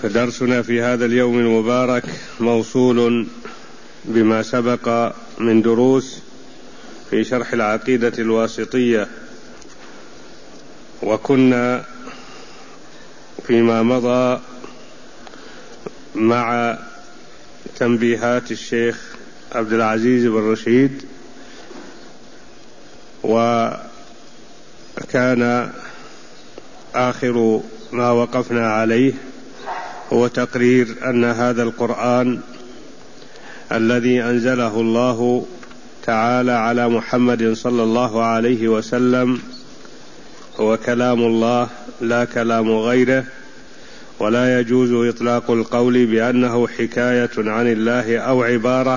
فدرسنا في هذا اليوم المبارك موصول بما سبق من دروس في شرح العقيدة الواسطية، وكنا فيما مضى مع تنبيهات الشيخ عبد العزيز بن رشيد، وكان آخر ما وقفنا عليه هو تقرير أن هذا القرآن الذي أنزله الله تعالى على محمد صلى الله عليه وسلم هو كلام الله لا كلام غيره، ولا يجوز إطلاق القول بأنه حكاية عن الله أو عبارة.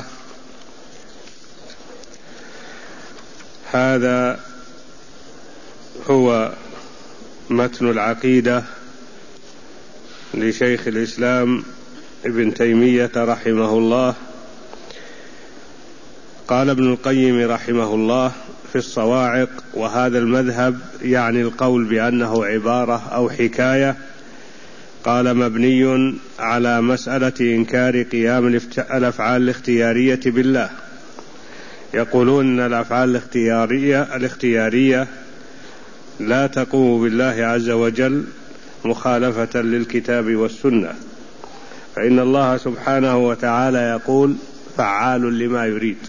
هذا هو متن العقيدة لشيخ الإسلام ابن تيمية رحمه الله. قال ابن القيم رحمه الله في الصواعق: وهذا المذهب يعني القول بأنه عبارة أو حكاية، قال مبني على مسألة إنكار قيام الأفعال الاختيارية بالله. يقولون أن الأفعال الاختيارية لا تقوم بالله عز وجل مخالفة للكتاب والسنة، فإن الله سبحانه وتعالى يقول: فعال لما يريد،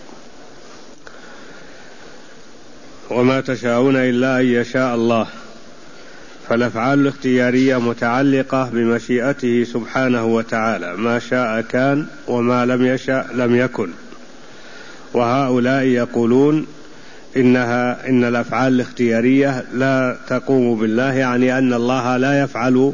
وما تشاءون إلا أن يشاء الله. فالأفعال الاختيارية متعلقة بمشيئته سبحانه وتعالى، ما شاء كان وما لم يشأ لم يكن. وهؤلاء يقولون إن الأفعال الاختيارية لا تقوم بالله، يعني أن الله لا يفعل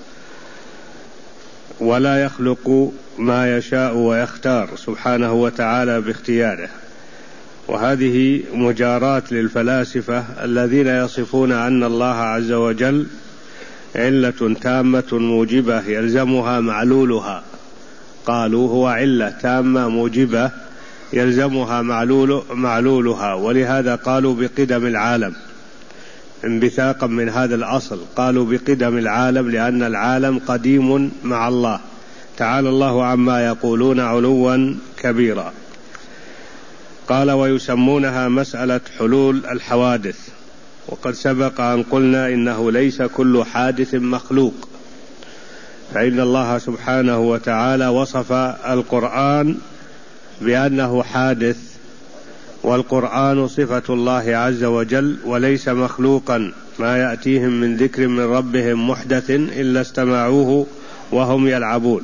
ولا يخلق ما يشاء ويختار سبحانه وتعالى باختياره. وهذه مجاراة للفلاسفة الذين يصفون أن الله عز وجل علة تامة موجبة يلزمها معلولها. قالوا هو علة تامة موجبة يلزمها معلولها، ولهذا قالوا بقدم العالم، انبثاقا من هذا الأصل. قالوا بقدم العالم لأن العالم قديم مع الله تعالى الله عما يقولون علوا كبيرا. قال: ويسمونها مسألة حلول الحوادث. وقد سبق أن قلنا إنه ليس كل حادث مخلوق، فإن الله سبحانه وتعالى وصف القرآن بأنه حادث، والقرآن صفة الله عز وجل وليس مخلوقا. ما يأتيهم من ذكر من ربهم محدث إلا استمعوه وهم يلعبون.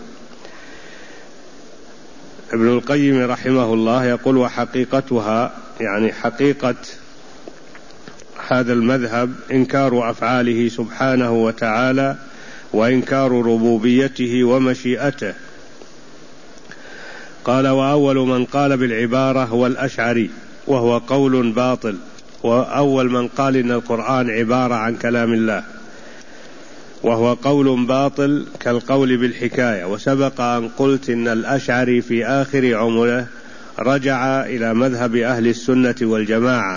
ابن القيم رحمه الله يقول: وحقيقتها، يعني حقيقة هذا المذهب، إنكار أفعاله سبحانه وتعالى وإنكار ربوبيته ومشيئته. قال: وأول من قال بالعبارة هو الأشعري، وهو قول باطل. وأول من قال إن القرآن عبارة عن كلام الله، وهو قول باطل كالقول بالحكاية. وسبق أن قلت إن الأشعري في آخر عمره رجع إلى مذهب أهل السنة والجماعة،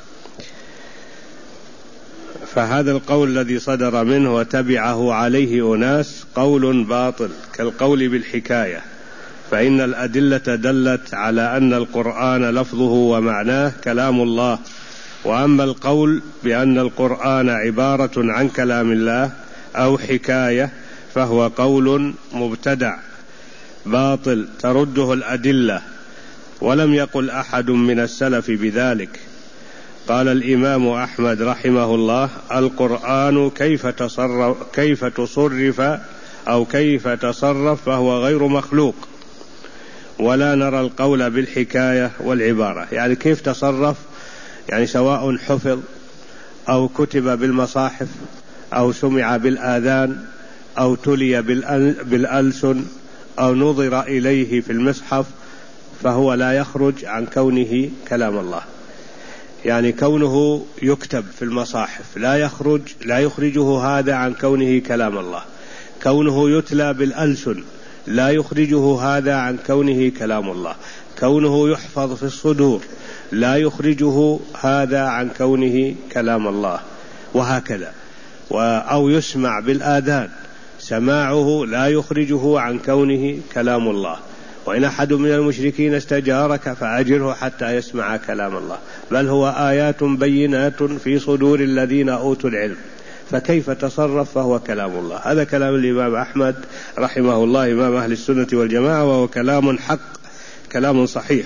فهذا القول الذي صدر منه وتبعه عليه أناس قول باطل كالقول بالحكاية، فإن الأدلة دلت على أن القرآن لفظه ومعناه كلام الله. وأما القول بأن القرآن عبارة عن كلام الله أو حكاية فهو قول مبتدع باطل ترده الأدلة، ولم يقل أحد من السلف بذلك. قال الإمام أحمد رحمه الله: القرآن كيف تصرف أو كيف تصرف فهو غير مخلوق، ولا نرى القول بالحكاية والعبارة. يعني كيف تصرف، يعني سواء حفظ أو كتب بالمصاحف أو سمع بالآذان أو تلي بالألسن أو نظر إليه في المصحف، فهو لا يخرج عن كونه كلام الله. يعني كونه يكتب في المصاحف لا يخرجه هذا عن كونه كلام الله. كونه يتلى بالألسن لا يخرجه هذا عن كونه كلام الله. كونه يحفظ في الصدور لا يخرجه هذا عن كونه كلام الله، وهكذا. أو يسمع بالآذان سماعه لا يخرجه عن كونه كلام الله. وإن أحد من المشركين استجارك فأجره حتى يسمع كلام الله، بل هو آيات بينات في صدور الذين أوتوا العلم، فكيف تصرف فهو كلام الله. هذا كلام الإمام أحمد رحمه الله إمام أهل السنة والجماعة، وهو كلام حق، كلام صحيح،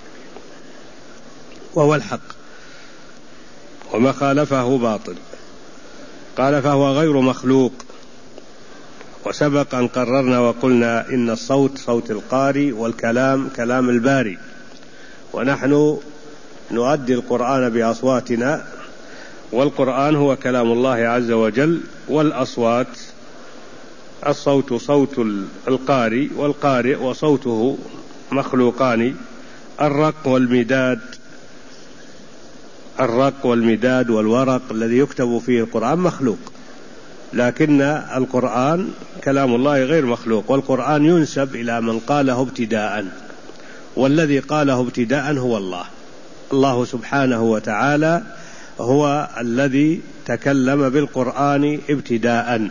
وهو الحق، وما خالفه باطل. قال فهو غير مخلوق. وسبق أن قررنا وقلنا إن الصوت صوت القارئ والكلام كلام الباري، ونحن نؤدي القرآن بأصواتنا، والقرآن هو كلام الله عز وجل، والأصوات الصوت صوت القارئ والقارئ وصوته مخلوقان. الرق والمداد والورق الذي يكتب فيه القرآن مخلوق، لكن القرآن كلام الله غير مخلوق. والقرآن ينسب إلى من قاله ابتداء، والذي قاله ابتداء هو الله سبحانه وتعالى، هو الذي تكلم بالقرآن ابتداء،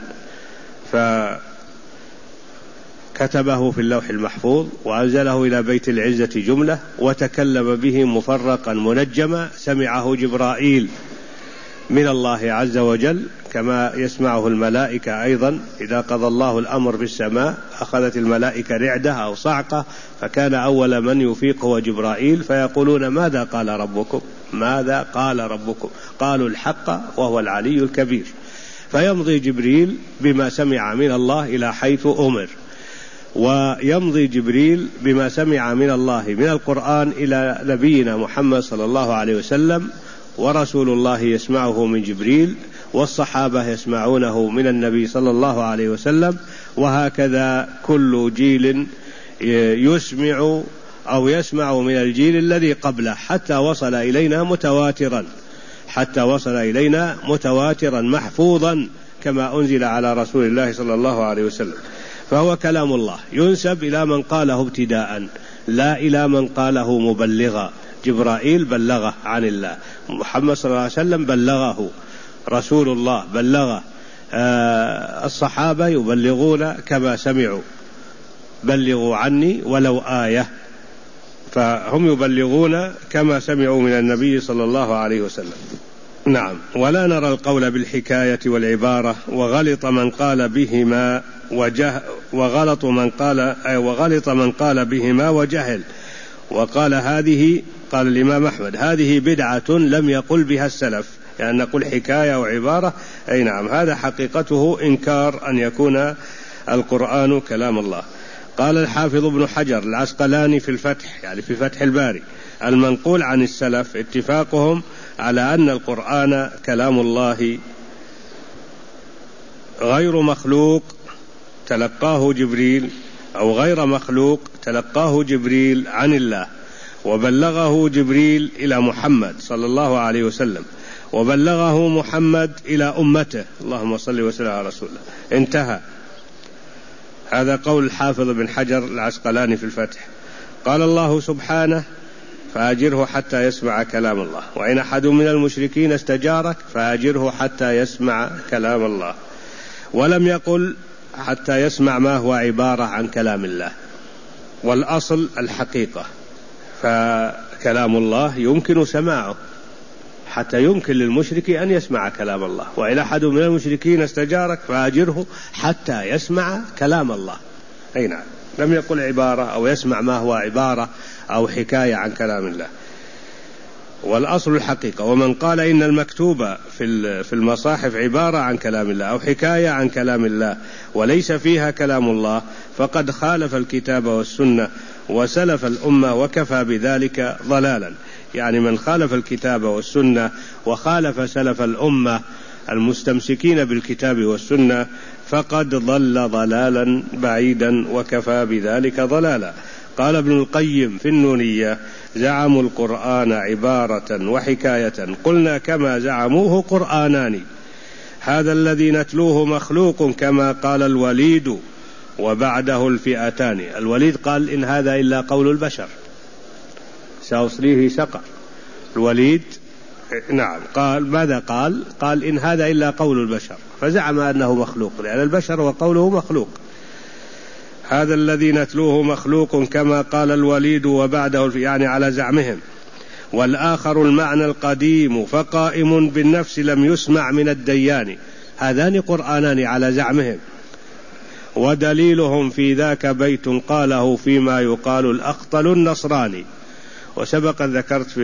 فكتبه في اللوح المحفوظ وأنزله إلى بيت العزة جملة، وتكلم به مفرقا منجما، سمعه جبرائيل من الله عز وجل كما يسمعه الملائكة أيضا. إذا قضى الله الأمر في السماء أخذت الملائكة رعدة أو صعقة، فكان أول من يفيق هو جبرائيل، فيقولون ماذا قال ربكم؟ ماذا قال ربكم؟ قالوا الحق وهو العلي الكبير. فيمضي جبريل بما سمع من الله إلى حيث أمر، ويمضي جبريل بما سمع من الله من القرآن إلى نبينا محمد صلى الله عليه وسلم، ورسول الله يسمعه من جبريل، والصحابة يسمعونه من النبي صلى الله عليه وسلم، وهكذا كل جيل يسمع أو يسمع من الجيل الذي قبله حتى وصل إلينا متواترا محفوظا كما أنزل على رسول الله صلى الله عليه وسلم. فهو كلام الله ينسب إلى من قاله ابتداء، لا إلى من قاله مبلغا. جبرائيل بلغه عن الله، محمد صلى الله عليه وسلم بلغه، رسول الله بلغه، الصحابة يبلغون كما سمعوا، بلغوا عني ولو آية، فهم يبلغون كما سمعوا من النبي صلى الله عليه وسلم. نعم. ولا نرى القول بالحكاية والعبارة، وغلط من قال بهما وجهل. وقال هذه، قال الإمام أحمد هذه بدعة لم يقل بها السلف، يعني نقول حكاية وعبارة، أي نعم، هذا حقيقته إنكار أن يكون القرآن كلام الله. قال الحافظ ابن حجر العسقلاني في الفتح، يعني في فتح الباري، المنقول عن السلف اتفاقهم على أن القرآن كلام الله غير مخلوق تلقاه جبريل، أو غير مخلوق تلقاه جبريل عن الله، وبلغه جبريل إلى محمد صلى الله عليه وسلم، وبلغه محمد إلى أمته، اللهم صل وسلم على رسول الله. انتهى. هذا قول الحافظ بن حجر العسقلاني في الفتح. قال الله سبحانه فأجره حتى يسمع كلام الله، وإن أحد من المشركين استجارك فأجره حتى يسمع كلام الله. ولم يقل حتى يسمع ما هو عبارة عن كلام الله، والأصل الحقيقة، فكلام الله يمكن سماعه حتى يمكن للمشرك أن يسمع كلام الله. وإن أحد من المشركين استجارك فأجره حتى يسمع كلام الله. أي نعم، لم يقل عبارة أو يسمع ما هو عبارة أو حكاية عن كلام الله، والأصل الحقيقة. ومن قال إن المكتوب في المصاحف عبارة عن كلام الله أو حكاية عن كلام الله وليس فيها كلام الله فقد خالف الكتاب والسنة وسلف الأمة، وكفى بذلك ضلالا. يعني من خالف الكتاب والسنة وخالف سلف الأمة المستمسكين بالكتاب والسنة فقد ضل ضلالا بعيدا، وكفى بذلك ضلالا. قال ابن القيم في النونية زعموا القرآن عبارة وحكاية، قلنا كما زعموه قرآنان، هذا الذي نتلوه مخلوق كما قال الوليد وبعده الفئتان. الوليد قال إن هذا إلا قول البشر سأصليه سقر. الوليد نعم. قال ماذا قال إن هذا إلا قول البشر، فزعم أنه مخلوق، لأن البشر وقوله مخلوق. هذا الذي نتلوه مخلوق كما قال الوليد وبعده، يعني على زعمهم. والآخر المعنى القديم فقائم بالنفس لم يسمع من الديان. هذان قرآنان على زعمهم، ودليلهم في ذاك بيت قاله فيما يقال الأخطل النصراني. وسبق ذكرت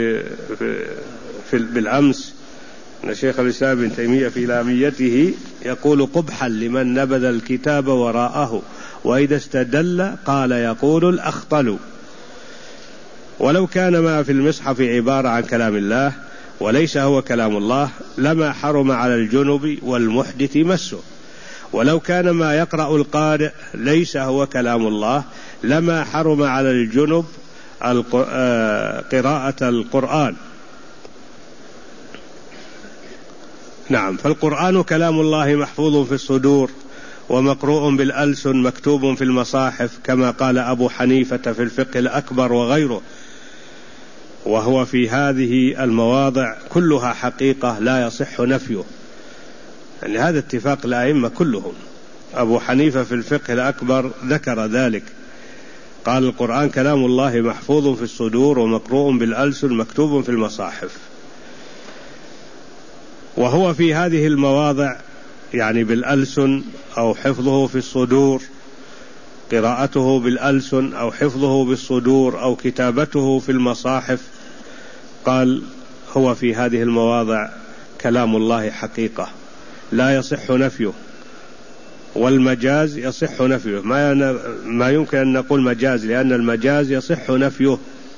بالأمس أن شيخ الإسلام ابن تيمية في لاميته يقول قبحا لمن نبذ الكتاب وراءه، وإذا استدل قال يقول الأخطل. ولو كان ما في المصحف عبارة عن كلام الله وليس هو كلام الله لما حرم على الجنب والمحدث مسه، ولو كان ما يقرأ القارئ ليس هو كلام الله لما حرم على الجنب قراءة القرآن. نعم. فالقرآن كلام الله محفوظ في الصدور ومقروء بالألسن مكتوب في المصاحف، كما قال أبو حنيفة في الفقه الأكبر وغيره. وهو في هذه المواضع كلها حقيقة لا يصح نفيه، يعني هذا اتفاق الأئمة كلهم. أبو حنيفة في الفقه الأكبر ذكر ذلك، قال القرآن كلام الله محفوظ في الصدور ومقروء بالألسن مكتوب في المصاحف. وهو في هذه المواضع يعني بالألسن أو حفظه في الصدور، قراءته بالألسن أو حفظه بالصدور أو كتابته في المصاحف، قال هو في هذه المواضع كلام الله حقيقة لا يصح نفيه. والمجاز يصح نفيه، ما يمكن أن نقول مجاز، لأن المجاز يصح نفيه،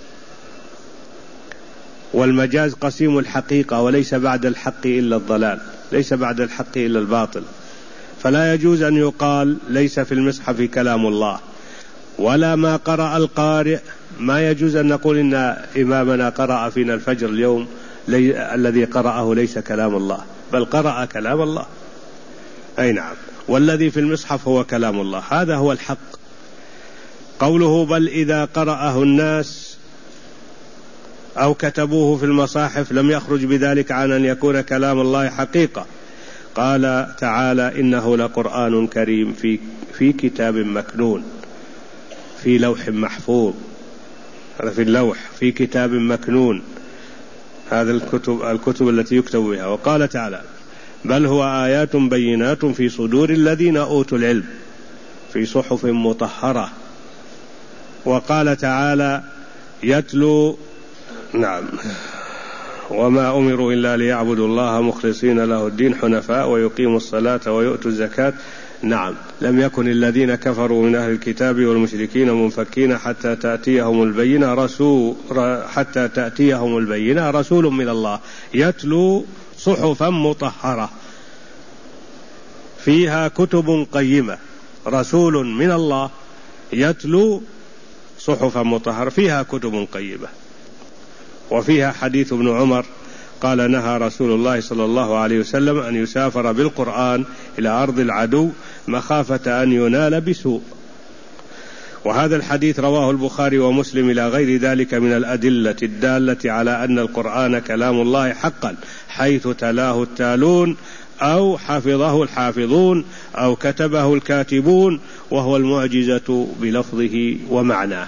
والمجاز قسيم الحقيقة، وليس بعد الحق إلا الضلال، ليس بعد الحق إلا الباطل. فلا يجوز أن يقال ليس في المصحف كلام الله، ولا ما قرأ القارئ. ما يجوز أن نقول إن إمامنا قرأ فينا الفجر اليوم الذي قرأه ليس كلام الله، بل قرأ كلام الله. أي نعم. والذي في المصحف هو كلام الله، هذا هو الحق. قوله بل إذا قرأه الناس أو كتبوه في المصاحف لم يخرج بذلك عن أن يكون كلام الله حقيقة. قال تعالى إنه لقرآن كريم في كتاب مكنون في لوح محفوظ. هذا في اللوح، في كتاب مكنون، هذا الكتب التي يكتب بها. وقال تعالى بل هو آيات بينات في صدور الذين أوتوا العلم في صحف مطهرة. وقال تعالى يتلو، نعم، وما أمروا إلا ليعبدوا الله مخلصين له الدين حنفاء ويقيموا الصلاة ويؤتوا الزكاة. نعم. لم يكن الذين كفروا من أهل الكتاب والمشركين منفكين حتى تأتيهم البينة رسول من الله يتلو صحفا مطهرة فيها كتب قيمة. رسول من الله يتلو صحفا مطهرة فيها كتب قيمة. وفيها حديث ابن عمر قال نهى رسول الله صلى الله عليه وسلم أن يسافر بالقرآن إلى أرض العدو مخافة أن ينال بسوء. وهذا الحديث رواه البخاري ومسلم إلى غير ذلك من الأدلة الدالة على أن القرآن كلام الله حقا، حيث تلاه التالون أو حفظه الحافظون أو كتبه الكاتبون، وهو المعجزة بلفظه ومعناه.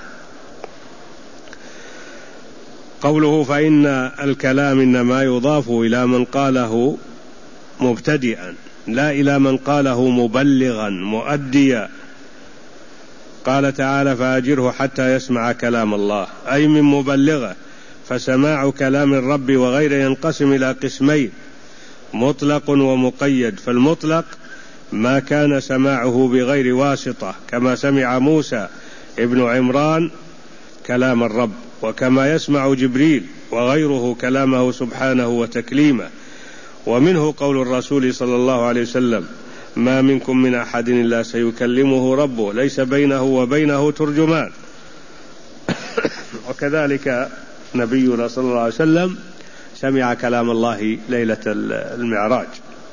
قوله فإن الكلام إنما يضاف إلى من قاله مبتدئا لا إلى من قاله مبلغا مؤديا. قال تعالى فأجره حتى يسمع كلام الله، أي من مبلغه. فسماع كلام الرب وغيره ينقسم إلى قسمين، مطلق ومقيد. فالمطلق ما كان سماعه بغير واسطة، كما سمع موسى ابن عمران كلام الرب، وكما يسمع جبريل وغيره كلامه سبحانه وتكليمه. ومنه قول الرسول صلى الله عليه وسلم ما منكم من أحد إلا سيكلمه ربه ليس بينه وبينه ترجمان. وكذلك نبينا صلى الله عليه وسلم سمع كلام الله ليلة المعراج.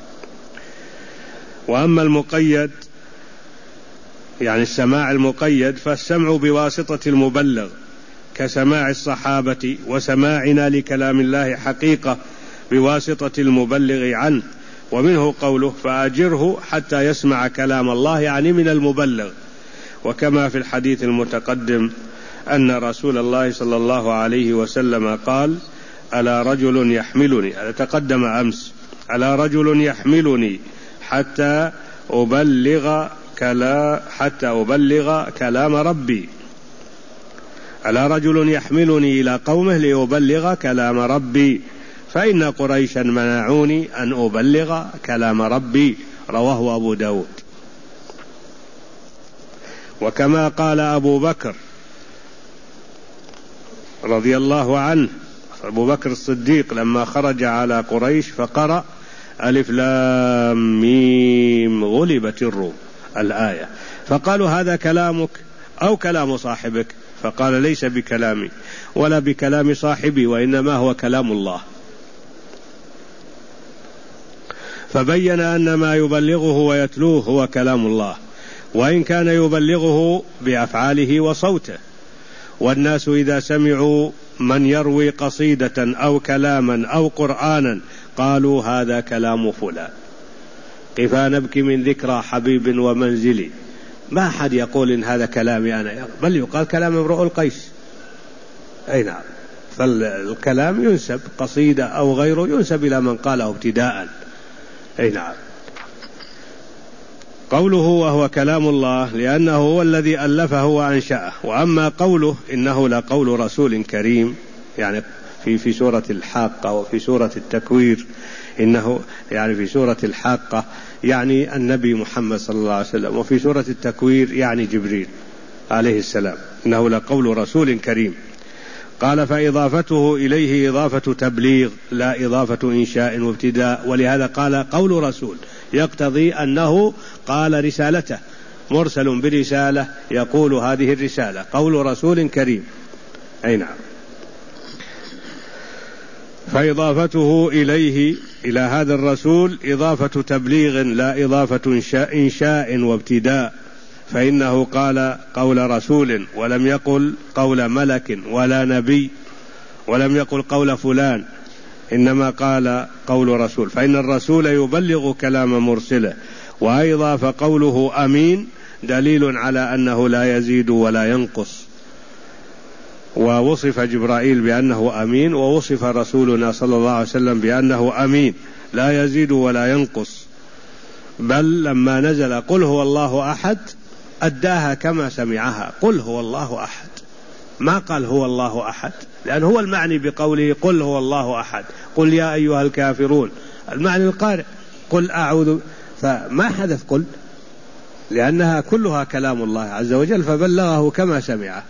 وأما المقيد يعني السماع المقيد فالسمع بواسطة المبلغ كسماع الصحابة وسماعنا لكلام الله حقيقة بواسطة المبلغ عنه. ومنه قوله فأجره حتى يسمع كلام الله، يعني من المبلغ. وكما في الحديث المتقدم أن رسول الله صلى الله عليه وسلم قال ألا رجل يحملني، هذا تقدم أمس، ألا رجل يحملني حتى أبلغ كلام ربي، ألا رجل يحملني إلى قومه ليبلغ كلام ربي، فإن قريشا منعوني أن أبلغ كلام ربي. رواه أبو داود. وكما قال أبو بكر رضي الله عنه، أبو بكر الصديق لما خرج على قريش فقرأ ألف لام ميم غلبت الروم الآية، فقالوا هذا كلامك أو كلام صاحبك؟ فقال ليس بكلامي ولا بكلام صاحبي، وإنما هو كلام الله. فبين أن ما يبلغه ويتلوه هو كلام الله، وإن كان يبلغه بأفعاله وصوته. والناس إذا سمعوا من يروي قصيدة أو كلاما أو قرآنا قالوا هذا كلام فلان. قفا نبكي من ذكرى حبيب ومنزلي، ما أحد يقول إن هذا كلامي أنا، بل يقال كلام امرؤ القيس. أي نعم، فالكلام ينسب، قصيدة أو غيره ينسب إلى من قاله ابتداء. أي نعم. قوله وهو كلام الله لأنه هو الذي ألفه وأنشأه. وأما قوله إنه لقول رسول كريم، يعني في سورة الحاقة وفي سورة التكوير، إنه يعني في سورة الحاقة يعني النبي محمد صلى الله عليه وسلم، وفي سورة التكوير يعني جبريل عليه السلام، إنه لقول رسول كريم. قال فإضافته إليه إضافة تبليغ لا إضافة إنشاء وابتداء، ولهذا قال قول رسول، يقتضي أنه قال رسالته، مرسل برسالة يقول هذه الرسالة، قول رسول كريم. أي نعم. فإضافته إليه إلى هذا الرسول إضافة تبليغ لا إضافة إنشاء وابتداء، فإنه قال قول رسول ولم يقل قول ملك ولا نبي، ولم يقل قول فلان، إنما قال قول رسول، فإن الرسول يبلغ كلام مرسله. وأيضا فقوله أمين دليل على أنه لا يزيد ولا ينقص. ووصف جبرائيل بأنه أمين، ووصف رسولنا صلى الله عليه وسلم بأنه أمين لا يزيد ولا ينقص. بل لما نزل قل هو الله أحد أداها كما سمعها، قل هو الله أحد، ما قال هو الله أحد، لأن هو المعني بقوله قل هو الله أحد، قل يا أيها الكافرون، المعنى القارئ قل أعوذ، فما حذف قل، لأنها كلها كلام الله عز وجل، فبلغه كما سمعه.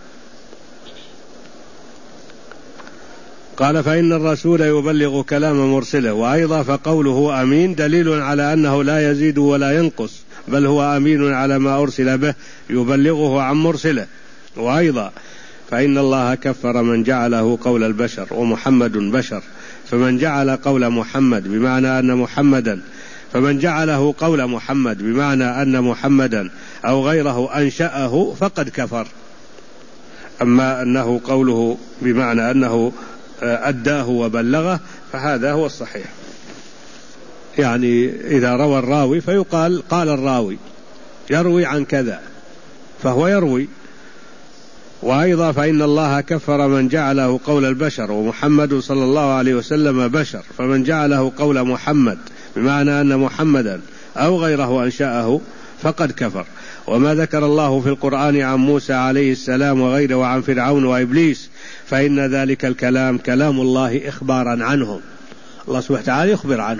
قال فإن الرسول يبلغ كلام مرسله. وأيضا فقوله أمين دليل على أنه لا يزيد ولا ينقص، بل هو أمين على ما أرسل به يبلغه عن مرسله. وأيضا فإن الله كفر من جعله قول البشر، ومحمد بشر، فمن جعل قول محمد بمعنى أن محمدا فمن جعله قول محمد بمعنى أن محمدا أو غيره أنشأه فقد كفر. أما أنه قوله بمعنى أنه أداه وبلغه فهذا هو الصحيح. يعني إذا روى الراوي فيقال قال الراوي يروي عن كذا، فهو يروي. وأيضا فإن الله كفر من جعله قول البشر، ومحمد صلى الله عليه وسلم بشر، فمن جعله قول محمد بمعنى أن محمدا أو غيره أنشأه فقد كفر. وما ذكر الله في القرآن عن موسى عليه السلام وغيره وعن فرعون وإبليس فإن ذلك الكلام كلام الله إخبارا عنهم. الله سبحانه وتعالى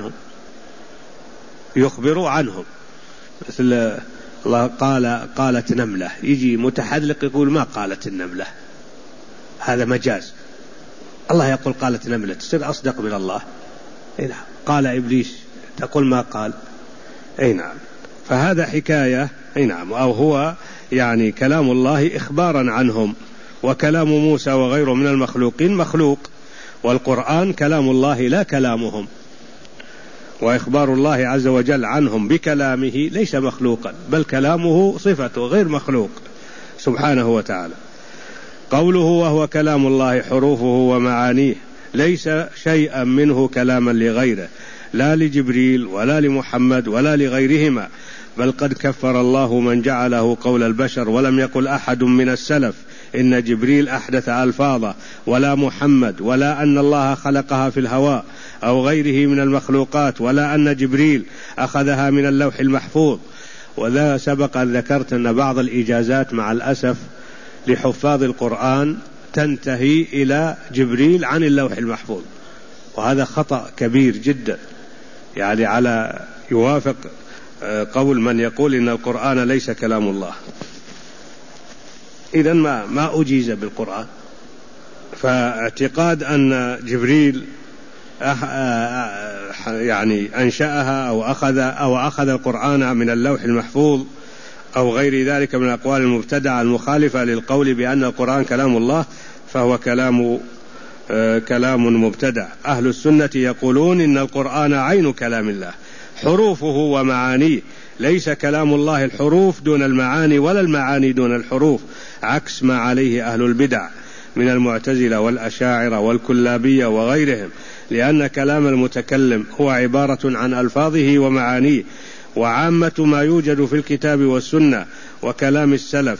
يخبر عنهم. مثل الله قالت نملة، يجي متحذلق يقول ما قالت النملة، هذا مجاز. الله يقول قالت نملة، تصير أصدق من الله. أي نعم. قال إبليس، تقول ما قال. أي نعم. فهذا حكاية. أي نعم. أو هو يعني كلام الله إخبارا عنهم. وكلام موسى وغيره من المخلوقين مخلوق، والقرآن كلام الله لا كلامهم، وإخبار الله عز وجل عنهم بكلامه ليس مخلوقا، بل كلامه صفته غير مخلوق سبحانه وتعالى. قوله وهو كلام الله حروفه ومعانيه ليس شيئا منه كلاما لغيره، لا لجبريل ولا لمحمد ولا لغيرهما، بل قد كفر الله من جعله قول البشر، ولم يقل أحد من السلف إن جبريل أحدث ألفاظه، ولا محمد، ولا أن الله خلقها في الهواء أو غيره من المخلوقات، ولا أن جبريل أخذها من اللوح المحفوظ. وذا سبق أن ذكرت أن بعض الإجازات مع الأسف لحفاظ القرآن تنتهي إلى جبريل عن اللوح المحفوظ، وهذا خطأ كبير جدا، يعني على يوافق قول من يقول إن القرآن ليس كلام الله. إذن ما أجيز بالقرآن. فاعتقاد أن جبريل يعني أنشأها أو أخذ القرآن من اللوح المحفوظ أو غير ذلك من الأقوال المبتدعة المخالفة للقول بأن القرآن كلام الله، فهو كلام مبتدع. أهل السنة يقولون إن القرآن عين كلام الله، حروفه ومعانيه، ليس كلام الله الحروف دون المعاني ولا المعاني دون الحروف، عكس ما عليه أهل البدع من المعتزلة والأشاعرة والكلابية وغيرهم، لأن كلام المتكلم هو عبارة عن ألفاظه ومعانيه، وعامة ما يوجد في الكتاب والسنة وكلام السلف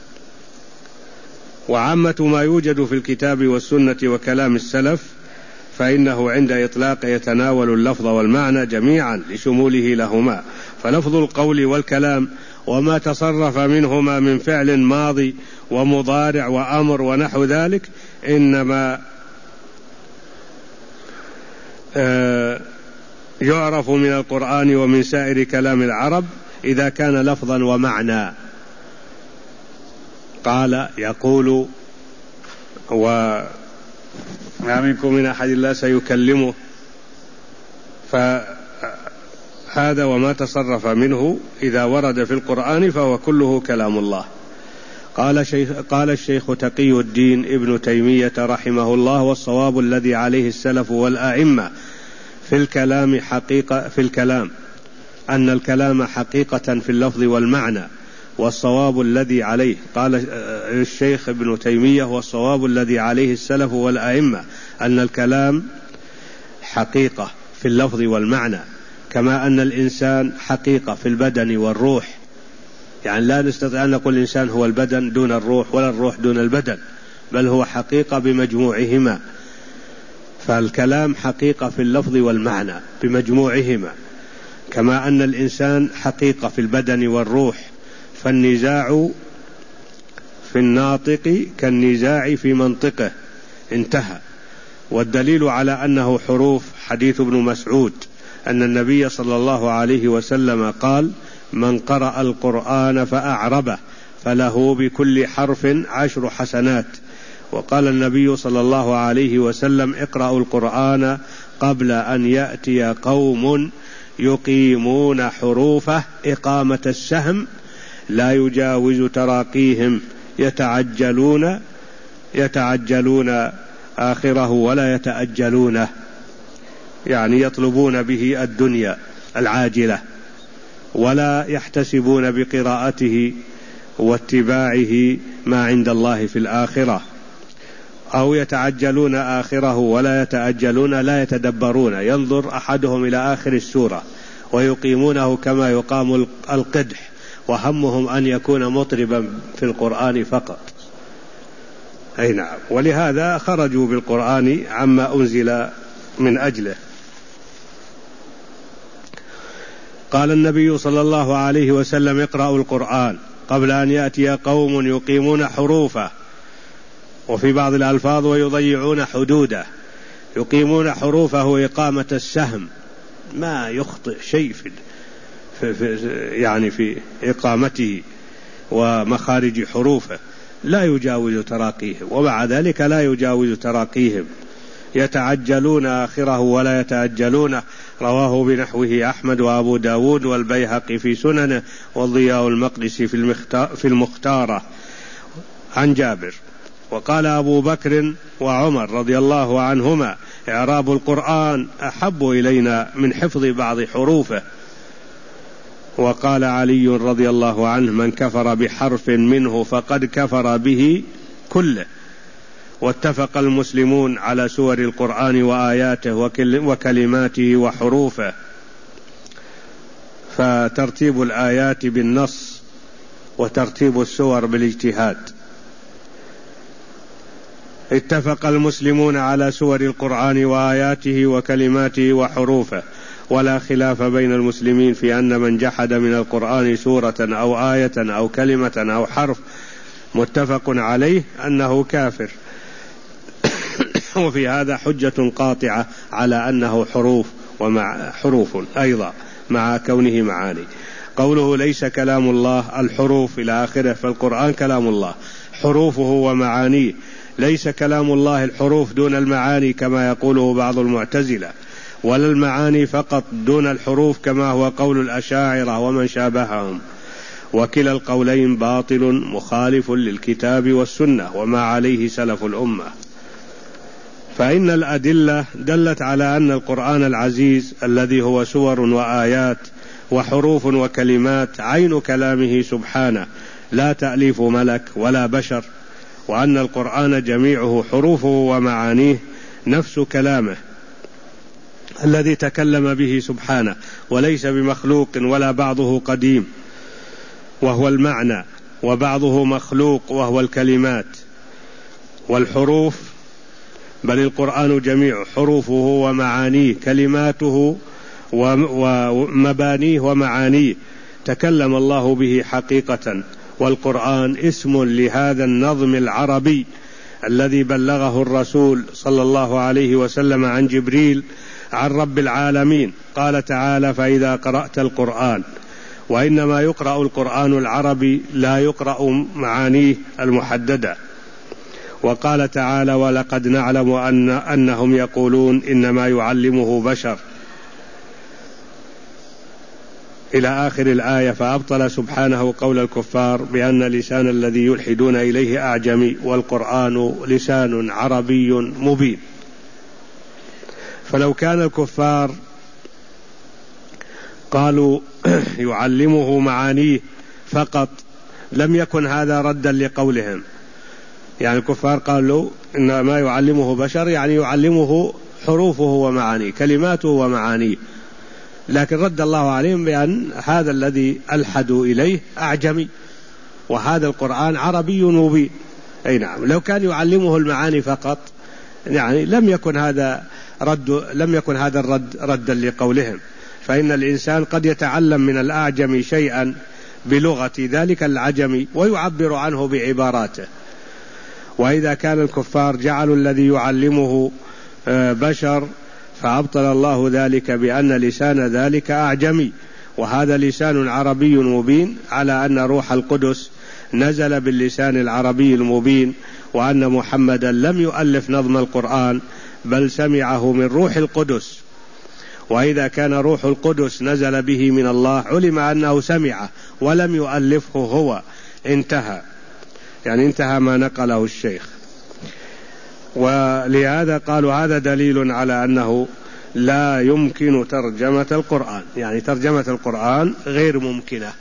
وكلام السلف فإنه عند إطلاق يتناول اللفظ والمعنى جميعا لشموله لهما. فلفظ القول والكلام وما تصرف منهما من فعل ماضي ومضارع وأمر ونحو ذلك إنما يعرف من القرآن ومن سائر كلام العرب إذا كان لفظا ومعنى. قال يقول وما منكم من أحد الله سيكلمه، فهذا وما تصرف منه إذا ورد في القرآن فهو كله كلام الله. قال الشيخ تقي الدين ابن تيمية رحمه الله: والصواب الذي عليه السلف والأئمة في الكلام أن الكلام حقيقة في اللفظ والمعنى، والصواب الذي عليه، قال الشيخ ابن تيمية: والصواب الذي عليه السلف والأئمة أن الكلام حقيقة في اللفظ والمعنى، كما أن الإنسان حقيقة في البدن والروح. يعني لا نستطيع أن نقول الإنسان هو البدن دون الروح ولا الروح دون البدن، بل هو حقيقة بمجموعهما. فالكلام حقيقة في اللفظ والمعنى بمجموعهما، كما أن الإنسان حقيقة في البدن والروح. فالنزاع في الناطق كالنزاع في منطقه، انتهى. والدليل على أنه حروف حديث ابن مسعود أن النبي صلى الله عليه وسلم قال: من قرأ القرآن فأعربه فله بكل حرف 10 حسنات. وقال النبي صلى الله عليه وسلم: اقرأوا القرآن قبل أن يأتي قوم يقيمون حروفه إقامة السهم لا يجاوز تراقيهم يتعجلون آخره ولا يتأجلونه، يعني يطلبون به الدنيا العاجلة ولا يحتسبون بقراءته واتباعه ما عند الله في الآخرة، أو يتعجلون آخره ولا يتأجلون، لا يتدبرون، ينظر أحدهم إلى آخر السورة ويقيمونه كما يقام القدح، وهمهم أن يكون مطربا في القرآن فقط. أي نعم، ولهذا خرجوا بالقرآن عما أنزل من أجله. قال النبي صلى الله عليه وسلم: اقرأوا القرآن قبل أن يأتي قوم يقيمون حروفه، وفي بعض الألفاظ ويضيعون حدوده. يقيمون حروفه إقامة السهم، ما يخطئ شيء في إقامته ومخارج حروفه، لا يجاوز تراقيهم، ومع ذلك لا يجاوز تراقيهم. يتعجلون آخره ولا يتأجلونه، رواه بنحوه أحمد وأبو داود والبيهقي في سننه والضياء المقدسي في المختارة عن جابر. وقال أبو بكر وعمر رضي الله عنهما: إعراب القرآن أحب إلينا من حفظ بعض حروفه. وقال علي رضي الله عنه: من كفر بحرف منه فقد كفر به كله. واتفق المسلمون على سور القرآن وآياته وكلماته وحروفه، فترتيب الآيات بالنص وترتيب السور بالاجتهاد. اتفق المسلمون على سور القرآن وآياته وكلماته وحروفه، ولا خلاف بين المسلمين في أن من جحد من القرآن سورة أو آية أو كلمة أو حرف متفق عليه أنه كافر. وفي هذا حجة قاطعة على أنه حروف أيضا مع كونه معاني. قوله ليس كلام الله الحروف إلى آخره، فالقرآن كلام الله حروفه ومعانيه، ليس كلام الله الحروف دون المعاني كما يقوله بعض المعتزلة، ولا المعاني فقط دون الحروف كما هو قول الأشاعرة ومن شابههم، وكلا القولين باطل مخالف للكتاب والسنة وما عليه سلف الأمة. فإن الأدلة دلت على أن القرآن العزيز الذي هو سور وآيات وحروف وكلمات عين كلامه سبحانه، لا تأليف ملك ولا بشر، وأن القرآن جميعه حروفه ومعانيه نفس كلامه الذي تكلم به سبحانه، وليس بمخلوق ولا بعضه قديم وهو المعنى، وبعضه مخلوق وهو الكلمات والحروف، بل القرآن جميع حروفه ومعانيه كلماته ومبانيه ومعانيه تكلم الله به حقيقة. والقرآن اسم لهذا النظم العربي الذي بلغه الرسول صلى الله عليه وسلم عن جبريل عن رب العالمين. قال تعالى فإذا قرأت القرآن، وإنما يقرأ القرآن العربي لا يقرأ معانيه المحددة. وقال تعالى ولقد نعلم أنهم يقولون إنما يعلمه بشر إلى آخر الآية. فأبطل سبحانه قول الكفار بأن لسان الذي يلحدون إليه أعجمي والقرآن لسان عربي مبين. فلو كان الكفار قالوا يعلمه معانيه فقط لم يكن هذا ردا لقولهم، يعني الكفار قالوا إنما يعلمه بشر، يعني يعلمه حروفه ومعانيه كلماته ومعانيه، لكن رد الله عليهم بأن هذا الذي ألحدوا إليه أعجمي وهذا القرآن عربي مبين. أي نعم، لو كان يعلمه المعاني فقط يعني لم يكن هذا الرد ردا لقولهم، فإن الإنسان قد يتعلم من الأعجم شيئا بلغة ذلك العجمي ويعبر عنه بعباراته. وإذا كان الكفار جعلوا الذي يعلمه بشر فأبطل الله ذلك بأن لسان ذلك أعجمي وهذا لسان عربي مبين، على أن روح القدس نزل باللسان العربي المبين، وأن محمدا لم يؤلف نظم القرآن بل سمعه من روح القدس. وإذا كان روح القدس نزل به من الله علم أنه سمعه ولم يؤلفه هو، انتهى ما نقله الشيخ. ولهذا قالوا هذا دليل على أنه لا يمكن ترجمة القرآن، يعني ترجمة القرآن غير ممكنة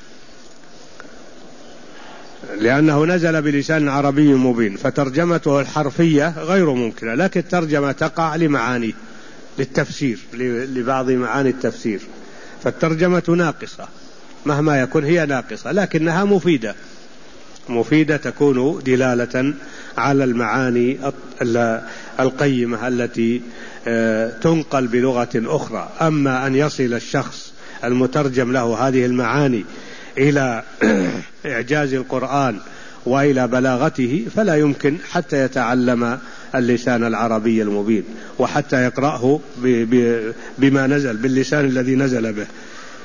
لأنه نزل بلسان عربي مبين، فترجمته الحرفية غير ممكنة، لكن الترجمة تقع لمعاني للتفسير لبعض معاني التفسير، فالترجمة ناقصة مهما يكون هي ناقصة، لكنها مفيدة تكون دلالة على المعاني القيمة التي تنقل بلغة أخرى. أما أن يصل الشخص المترجم له هذه المعاني إلى إعجاز القرآن وإلى بلاغته فلا يمكن حتى يتعلم اللسان العربي المبين وحتى يقرأه بما نزل باللسان الذي نزل به.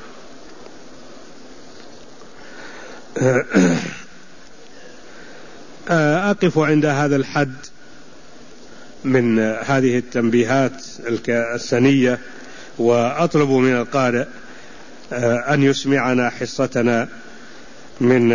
أقف عند هذا الحد من هذه التنبيهات السنية، وأطلب من القارئ أن يسمعنا حصتنا من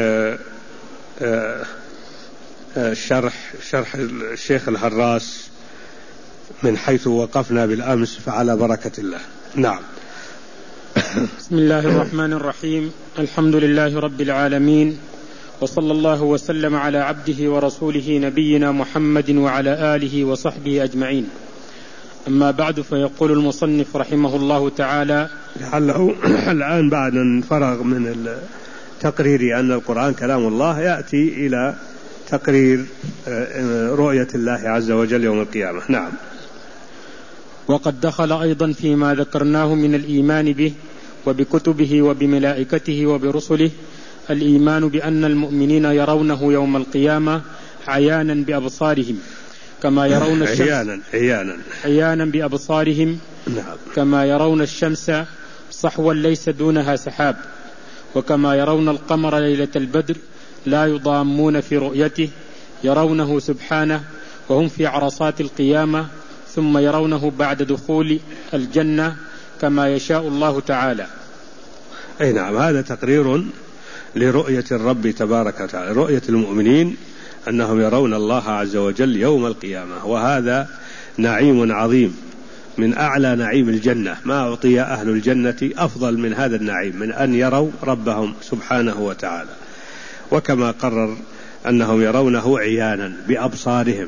شرح الشيخ الهراس من حيث وقفنا بالأمس، فعلى بركة الله. نعم. بسم الله الرحمن الرحيم. الحمد لله رب العالمين، وصلى الله وسلم على عبده ورسوله نبينا محمد وعلى آله وصحبه أجمعين. أما بعد، فيقول المصنف رحمه الله تعالى: لعله الآن بعد أن فرغ من تقرير أن القرآن كلام الله يأتي إلى تقرير رؤية الله عز وجل يوم القيامة. نعم. وقد دخل أيضا فيما ذكرناه من الإيمان به وبكتبه وبملائكته وبرسله الإيمان بأن المؤمنين يرونه يوم القيامة عيانا بأبصارهم كما يرون الشمس عيانا بأبصارهم. نعم. كما يرون الشمس صحوا ليس دونها سحاب، وكما يرون القمر ليلة البدر لا يضامون في رؤيته، يرونه سبحانه وهم في عرصات القيامة، ثم يرونه بعد دخول الجنة كما يشاء الله تعالى. أي نعم، هذا تقرير لرؤية الرب تبارك وتعالى، رؤية المؤمنين أنهم يرون الله عز وجل يوم القيامة، وهذا نعيم عظيم من أعلى نعيم الجنة. ما أعطي أهل الجنة أفضل من هذا النعيم، من أن يروا ربهم سبحانه وتعالى. وكما قرر أنهم يرونه عيانا بأبصارهم،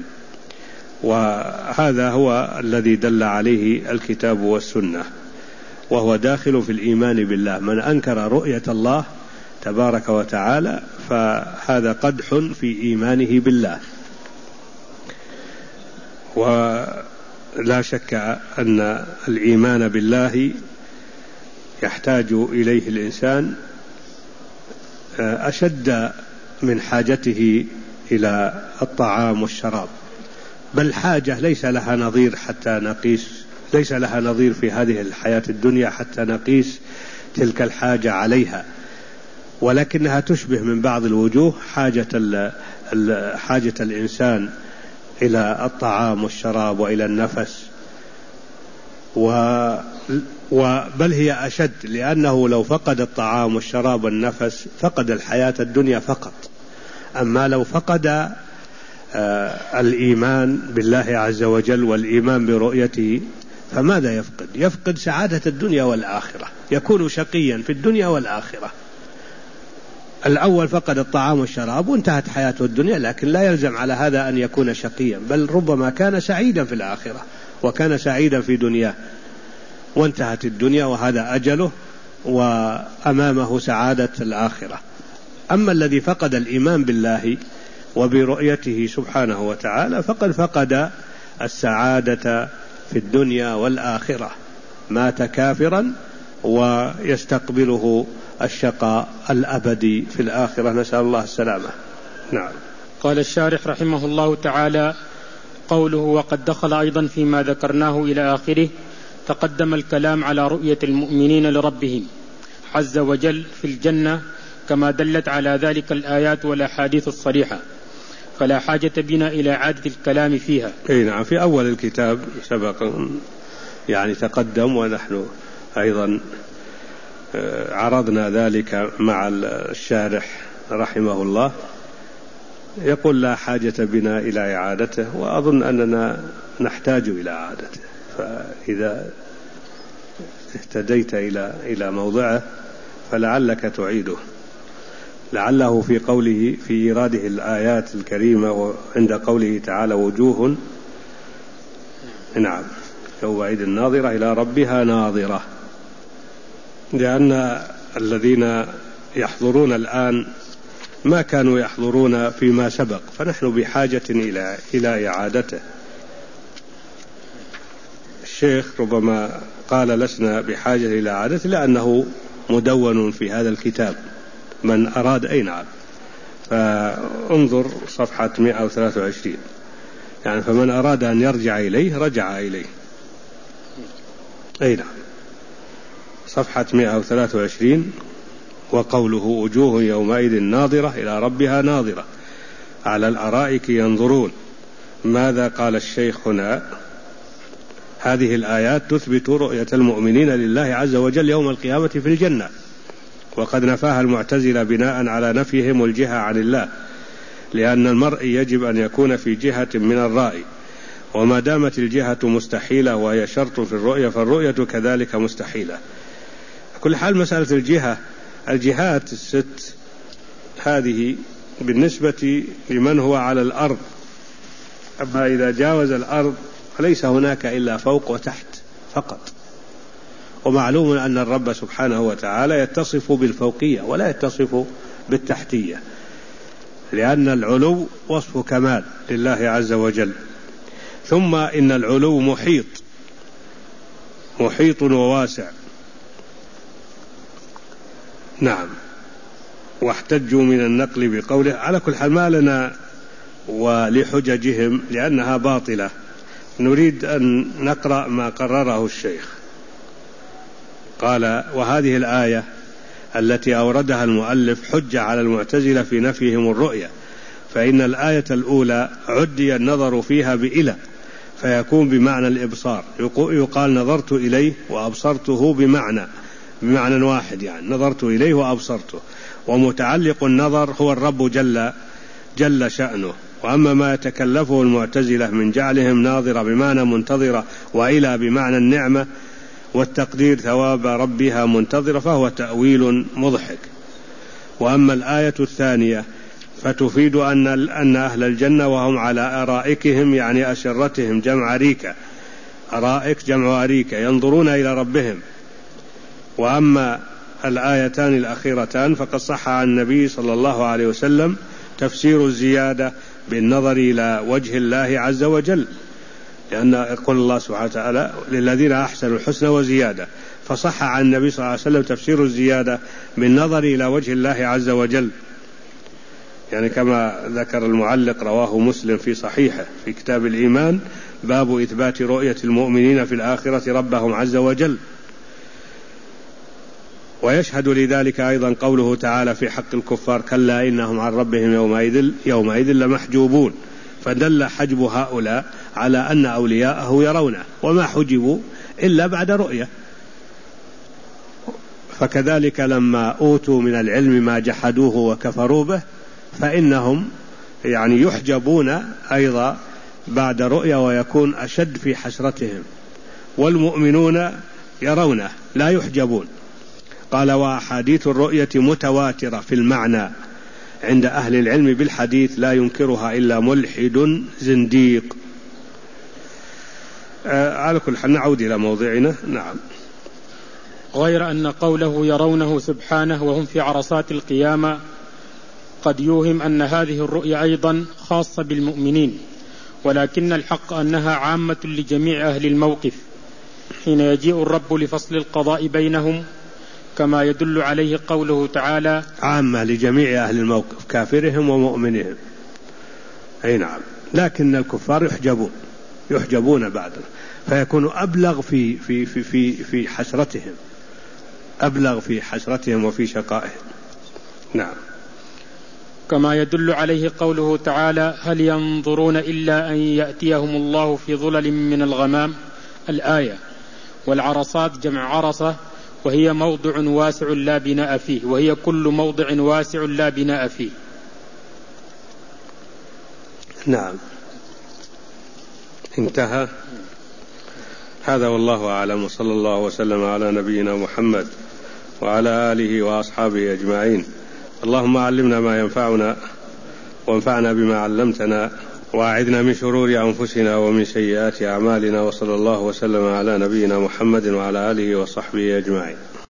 وهذا هو الذي دل عليه الكتاب والسنة، وهو داخل في الإيمان بالله. من أنكر رؤية الله تبارك وتعالى فهذا قدح في إيمانه بالله. ولا شك أن الإيمان بالله يحتاج إليه الإنسان أشد من حاجته إلى الطعام والشراب، بل حاجة ليس لها نظير حتى نقيس، ليس لها نظير في هذه الحياة الدنيا حتى نقيس تلك الحاجة عليها، ولكنها تشبه من بعض الوجوه حاجة الإنسان إلى الطعام والشراب وإلى النفس، بل هي أشد، لأنه لو فقد الطعام والشراب والنفس فقد الحياة الدنيا فقط. أما لو فقد الإيمان بالله عز وجل والإيمان برؤيته فماذا يفقد؟ يفقد سعادة الدنيا والآخرة، يكون شقيا في الدنيا والآخرة. الأول فقد الطعام والشراب وانتهت حياته الدنيا، لكن لا يلزم على هذا أن يكون شقيا، بل ربما كان سعيدا في الآخرة وكان سعيدا في دنياه، وانتهت الدنيا وهذا أجله وأمامه سعادة الآخرة. أما الذي فقد الإيمان بالله وبرؤيته سبحانه وتعالى فقد فقد السعادة في الدنيا والآخرة، مات كافرا ويستقبله الشقاء الأبدي في الآخرة، نسأل الله السلامة. نعم. قال الشارح رحمه الله تعالى: قوله وقد دخل أيضا فيما ذكرناه إلى آخره، تقدم الكلام على رؤية المؤمنين لربهم عز وجل في الجنة كما دلت على ذلك الآيات والأحاديث الصريحة، فلا حاجة بنا إلى إعادة الكلام فيها. أي نعم، في أول الكتاب سبق تقدم، ونحن أيضا عرضنا ذلك مع الشارح رحمه الله، يقول لا حاجة بنا إلى إعادته، وأظن أننا نحتاج إلى إعادته، فإذا اهتديت إلى موضعه فلعلك تعيده، لعله في قوله في إيراده الآيات الكريمة وعند قوله تعالى وجوه نعم يومئذ ناظرة إلى ربها ناظرة، لأن الذين يحضرون الآن ما كانوا يحضرون فيما سبق، فنحن بحاجة إلى إعادته. الشيخ ربما قال لسنا بحاجة إلى إعادته لأنه مدون في هذا الكتاب، من أراد أي نعم، فانظر صفحة 123، فمن أراد أن يرجع إليه رجع إليه. أي نعم، صفحة 123، وقوله وجوه يومئذ ناظرة إلى ربها ناظرة على الأرائك ينظرون. ماذا قال الشيخ هنا؟ هذه الآيات تثبت رؤية المؤمنين لله عز وجل يوم القيامة في الجنة، وقد نفاها المعتزلة بناء على نفيهم الجهة عن الله، لأن المرء يجب أن يكون في جهة من الرأي، وما دامت الجهة مستحيلة وهي شرط في الرؤية فالرؤية كذلك مستحيلة. كل حال مسألة الجهات الست هذه بالنسبة لمن هو على الأرض. أما إذا جاوز الأرض فليس هناك إلا فوق وتحت فقط. ومعلوم أن الرب سبحانه وتعالى يتصف بالفوقية ولا يتصف بالتحتية، لأن العلو وصف كمال لله عز وجل. ثم إن العلو محيط وواسع. نعم. واحتجوا من النقل بقوله. على كل حال ما لنا ولحججهم لأنها باطلة، نريد أن نقرأ ما قرره الشيخ. قال: وهذه الآية التي أوردها المؤلف حجة على المعتزلة في نفيهم الرؤية، فإن الآية الأولى عدي النظر فيها بإلى فيكون بمعنى الإبصار، يقال نظرت إليه وأبصرته بمعنى واحد، يعني نظرت إليه وأبصرته. ومتعلق النظر هو الرب جل شأنه. وأما ما يتكلفه المعتزلة من جعلهم ناظرة بمعنى منتظرة وإلى بمعنى النعمة والتقدير ثواب ربها منتظرة فهو تأويل مضحك. وأما الآية الثانية فتفيد أن أهل الجنة وهم على أرائكهم، يعني أشرتهم، جمع أريكة، أرائك جمع أريكة، ينظرون إلى ربهم. وأما الآيتان الأخيرتان فقد صح عن النبي صلى الله عليه وسلم تفسير الزيادة بالنظر إلى وجه الله عز وجل، لأن يقول الله سبحانه وتعالى: للذين أحسنوا الحسنى وزيادة، فصح عن النبي صلى الله عليه وسلم تفسير الزيادة بالنظر إلى وجه الله عز وجل، يعني كما ذكر المعلق رواه مسلم في صحيحه في كتاب الإيمان باب إثبات رؤية المؤمنين في الآخرة ربهم عز وجل. ويشهد لذلك أيضا قوله تعالى في حق الكفار: كلا إنهم عن ربهم يومئذ لمحجوبون، فدل حجب هؤلاء على أن أولياءه يرونه وما حجبوا إلا بعد رؤية. فكذلك لما أوتوا من العلم ما جحدوه وكفروا به فإنهم يعني يحجبون أيضا بعد رؤية ويكون أشد في حسرتهم، والمؤمنون يرونه لا يحجبون. قال: وأحاديث الرؤية متواترة في المعنى عند أهل العلم بالحديث لا ينكرها إلا ملحد زنديق. على كل حال نعود إلى موضعنا. نعم. غير أن قوله يرونه سبحانه وهم في عرصات القيامة قد يوهم أن هذه الرؤيا أيضا خاصة بالمؤمنين، ولكن الحق أنها عامة لجميع أهل الموقف حين يجيء الرب لفصل القضاء بينهم، كما يدل عليه قوله تعالى: عامة لجميع أهل الموقف كافرهم ومؤمنهم. أي نعم. لكن الكفار يحجبون بعد، فيكون أبلغ في حسرتهم، أبلغ في حسرتهم وفي شقائهم. نعم. كما يدل عليه قوله تعالى: هل ينظرون إلا أن يأتيهم الله في ظلل من الغمام، الآية. والعرصات جمع عرصة، وهي موضع واسع لا بناء فيه، وهي كل موضع واسع لا بناء فيه. نعم. انتهى. هذا والله أعلم، وصلى الله وسلم على نبينا محمد وعلى آله وأصحابه أجمعين. اللهم علمنا ما ينفعنا وانفعنا بما علمتنا، وأعذنا من شرور أنفسنا ومن سيئات أعمالنا، وصلى الله وسلم على نبينا محمد وعلى آله وصحبه أجمعين.